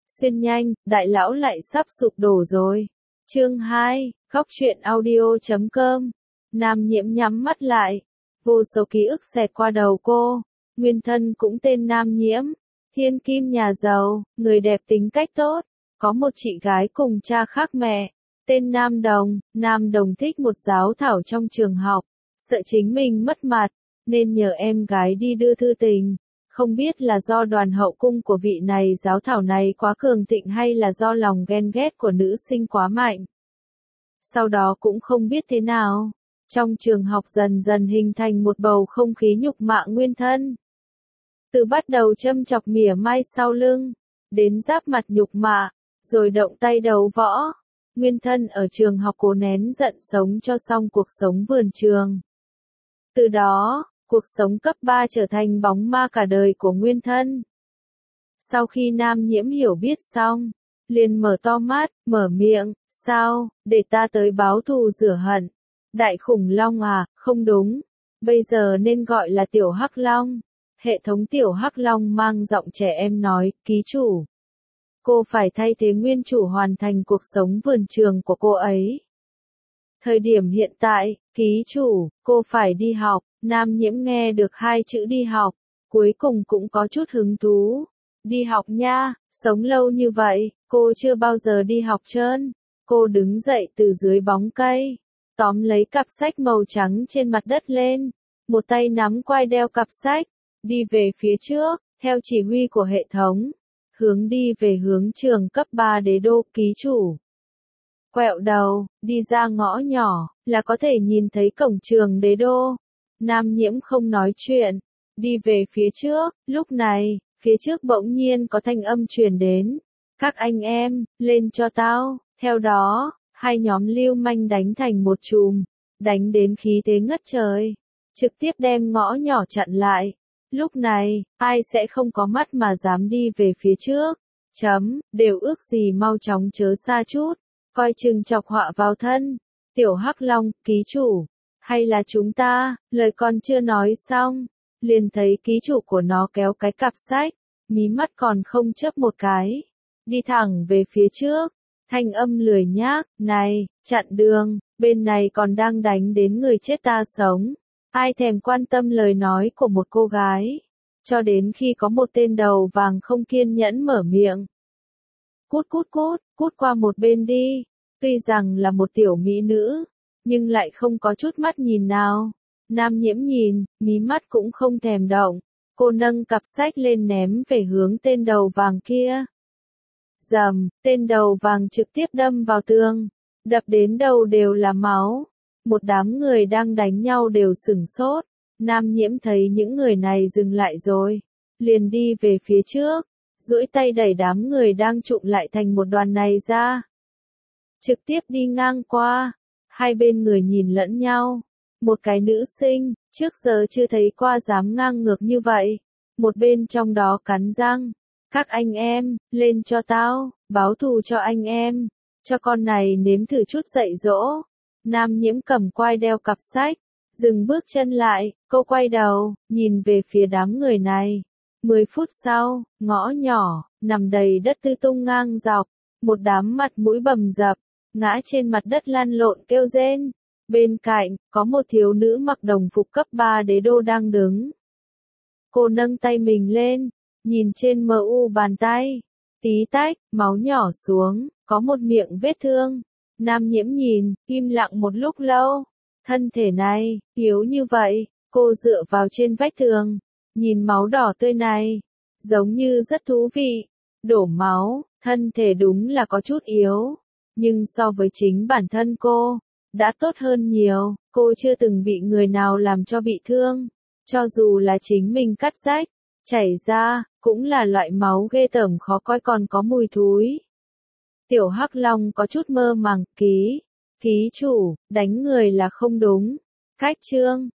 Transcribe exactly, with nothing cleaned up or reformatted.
Xuyên nhanh, đại lão lại sắp sụp đổ rồi. Chương hai, Góc truyện audio chấm com. Nam Nhiễm nhắm mắt lại. Vô số ký ức xẹt qua đầu cô. Nguyên thân cũng tên Nam Nhiễm. Thiên kim nhà giàu, người đẹp tính cách tốt. Có một chị gái cùng cha khác mẹ. Tên Nam Đồng. Nam Đồng thích một giáo thảo trong trường học. Sợ chính mình mất mặt, nên nhờ em gái đi đưa thư tình. Không biết là do đoàn hậu cung của vị này giáo thảo này quá cường thịnh hay là do lòng ghen ghét của nữ sinh quá mạnh. Sau đó cũng không biết thế nào. Trong trường học dần dần hình thành một bầu không khí nhục mạ nguyên thân. Từ bắt đầu châm chọc mỉa mai sau lưng, đến giáp mặt nhục mạ, rồi động tay đầu võ. Nguyên thân ở trường học cố nén giận sống cho xong cuộc sống vườn trường. Từ đó, cuộc sống cấp ba trở thành bóng ma cả đời của nguyên thân. Sau khi Nam Nhiễm hiểu biết xong, liền mở to mắt, mở miệng, sao, để ta tới báo thù rửa hận. Đại khủng long à, không đúng, bây giờ nên gọi là tiểu hắc long. Hệ thống tiểu hắc long mang giọng trẻ em nói, ký chủ. Cô phải thay thế nguyên chủ hoàn thành cuộc sống vườn trường của cô ấy. Thời điểm hiện tại, ký chủ, cô phải đi học. Nam Nhiễm nghe được hai chữ đi học, cuối cùng cũng có chút hứng thú. Đi học nha, sống lâu như vậy, cô chưa bao giờ đi học trơn. Cô đứng dậy từ dưới bóng cây, tóm lấy cặp sách màu trắng trên mặt đất lên, một tay nắm quai đeo cặp sách, đi về phía trước, theo chỉ huy của hệ thống, hướng đi về hướng trường cấp ba đế đô ký chủ. Quẹo đầu, đi ra ngõ nhỏ, là có thể nhìn thấy cổng trường đế đô. Nam Nhiễm không nói chuyện, đi về phía trước, lúc này, phía trước bỗng nhiên có thanh âm truyền đến. Các anh em, lên cho tao, theo đó, hai nhóm lưu manh đánh thành một chùm, đánh đến khí thế ngất trời, trực tiếp đem ngõ nhỏ chặn lại. Lúc này, ai sẽ không có mắt mà dám đi về phía trước, chấm, đều ước gì mau chóng chớ xa chút, coi chừng chọc họa vào thân. Tiểu Hắc Long, ký chủ. Hay là chúng ta, lời còn chưa nói xong, liền thấy ký chủ của nó kéo cái cặp sách, mí mắt còn không chớp một cái, đi thẳng về phía trước, thanh âm lười nhác, này, chặn đường, bên này còn đang đánh đến người chết ta sống, ai thèm quan tâm lời nói của một cô gái, cho đến khi có một tên đầu vàng không kiên nhẫn mở miệng. Cút cút cút, cút qua một bên đi, tuy rằng là một tiểu mỹ nữ, nhưng lại không có chút mắt nhìn nào. Nam Nhiễm nhìn, mí mắt cũng không thèm động. Cô nâng cặp sách lên ném về hướng tên đầu vàng kia. Rầm, tên đầu vàng trực tiếp đâm vào tường, đập đến đầu đều là máu. Một đám người đang đánh nhau đều sửng sốt. Nam Nhiễm thấy những người này dừng lại rồi, liền đi về phía trước, duỗi tay đẩy đám người đang trụm lại thành một đoàn này ra. Trực tiếp đi ngang qua. Hai bên người nhìn lẫn nhau. Một cái nữ sinh, trước giờ chưa thấy qua dám ngang ngược như vậy. Một bên trong đó cắn răng. Các anh em, lên cho tao, báo thù cho anh em. Cho con này nếm thử chút dạy dỗ. Nam Nhiễm cầm quai đeo cặp sách. Dừng bước chân lại, cô quay đầu, nhìn về phía đám người này. Mười phút sau, ngõ nhỏ, nằm đầy đất tư tung ngang dọc. Một đám mặt mũi bầm dập, ngã trên mặt đất lăn lộn kêu rên. Bên cạnh, có một thiếu nữ mặc đồng phục cấp ba đế đô đang đứng. Cô nâng tay mình lên, nhìn trên mờ u bàn tay. Tí tách, máu nhỏ xuống, có một miệng vết thương. Nam Nhiễm nhìn, im lặng một lúc lâu. Thân thể này, yếu như vậy, cô dựa vào trên vách tường. Nhìn máu đỏ tươi này, giống như rất thú vị. Đổ máu, thân thể đúng là có chút yếu. Nhưng so với chính bản thân cô, đã tốt hơn nhiều, cô chưa từng bị người nào làm cho bị thương. Cho dù là chính mình cắt rách, chảy ra, cũng là loại máu ghê tởm khó coi còn có mùi thúi. Tiểu Hắc Long có chút mơ màng, ký, ký chủ, đánh người là không đúng. Cách chương,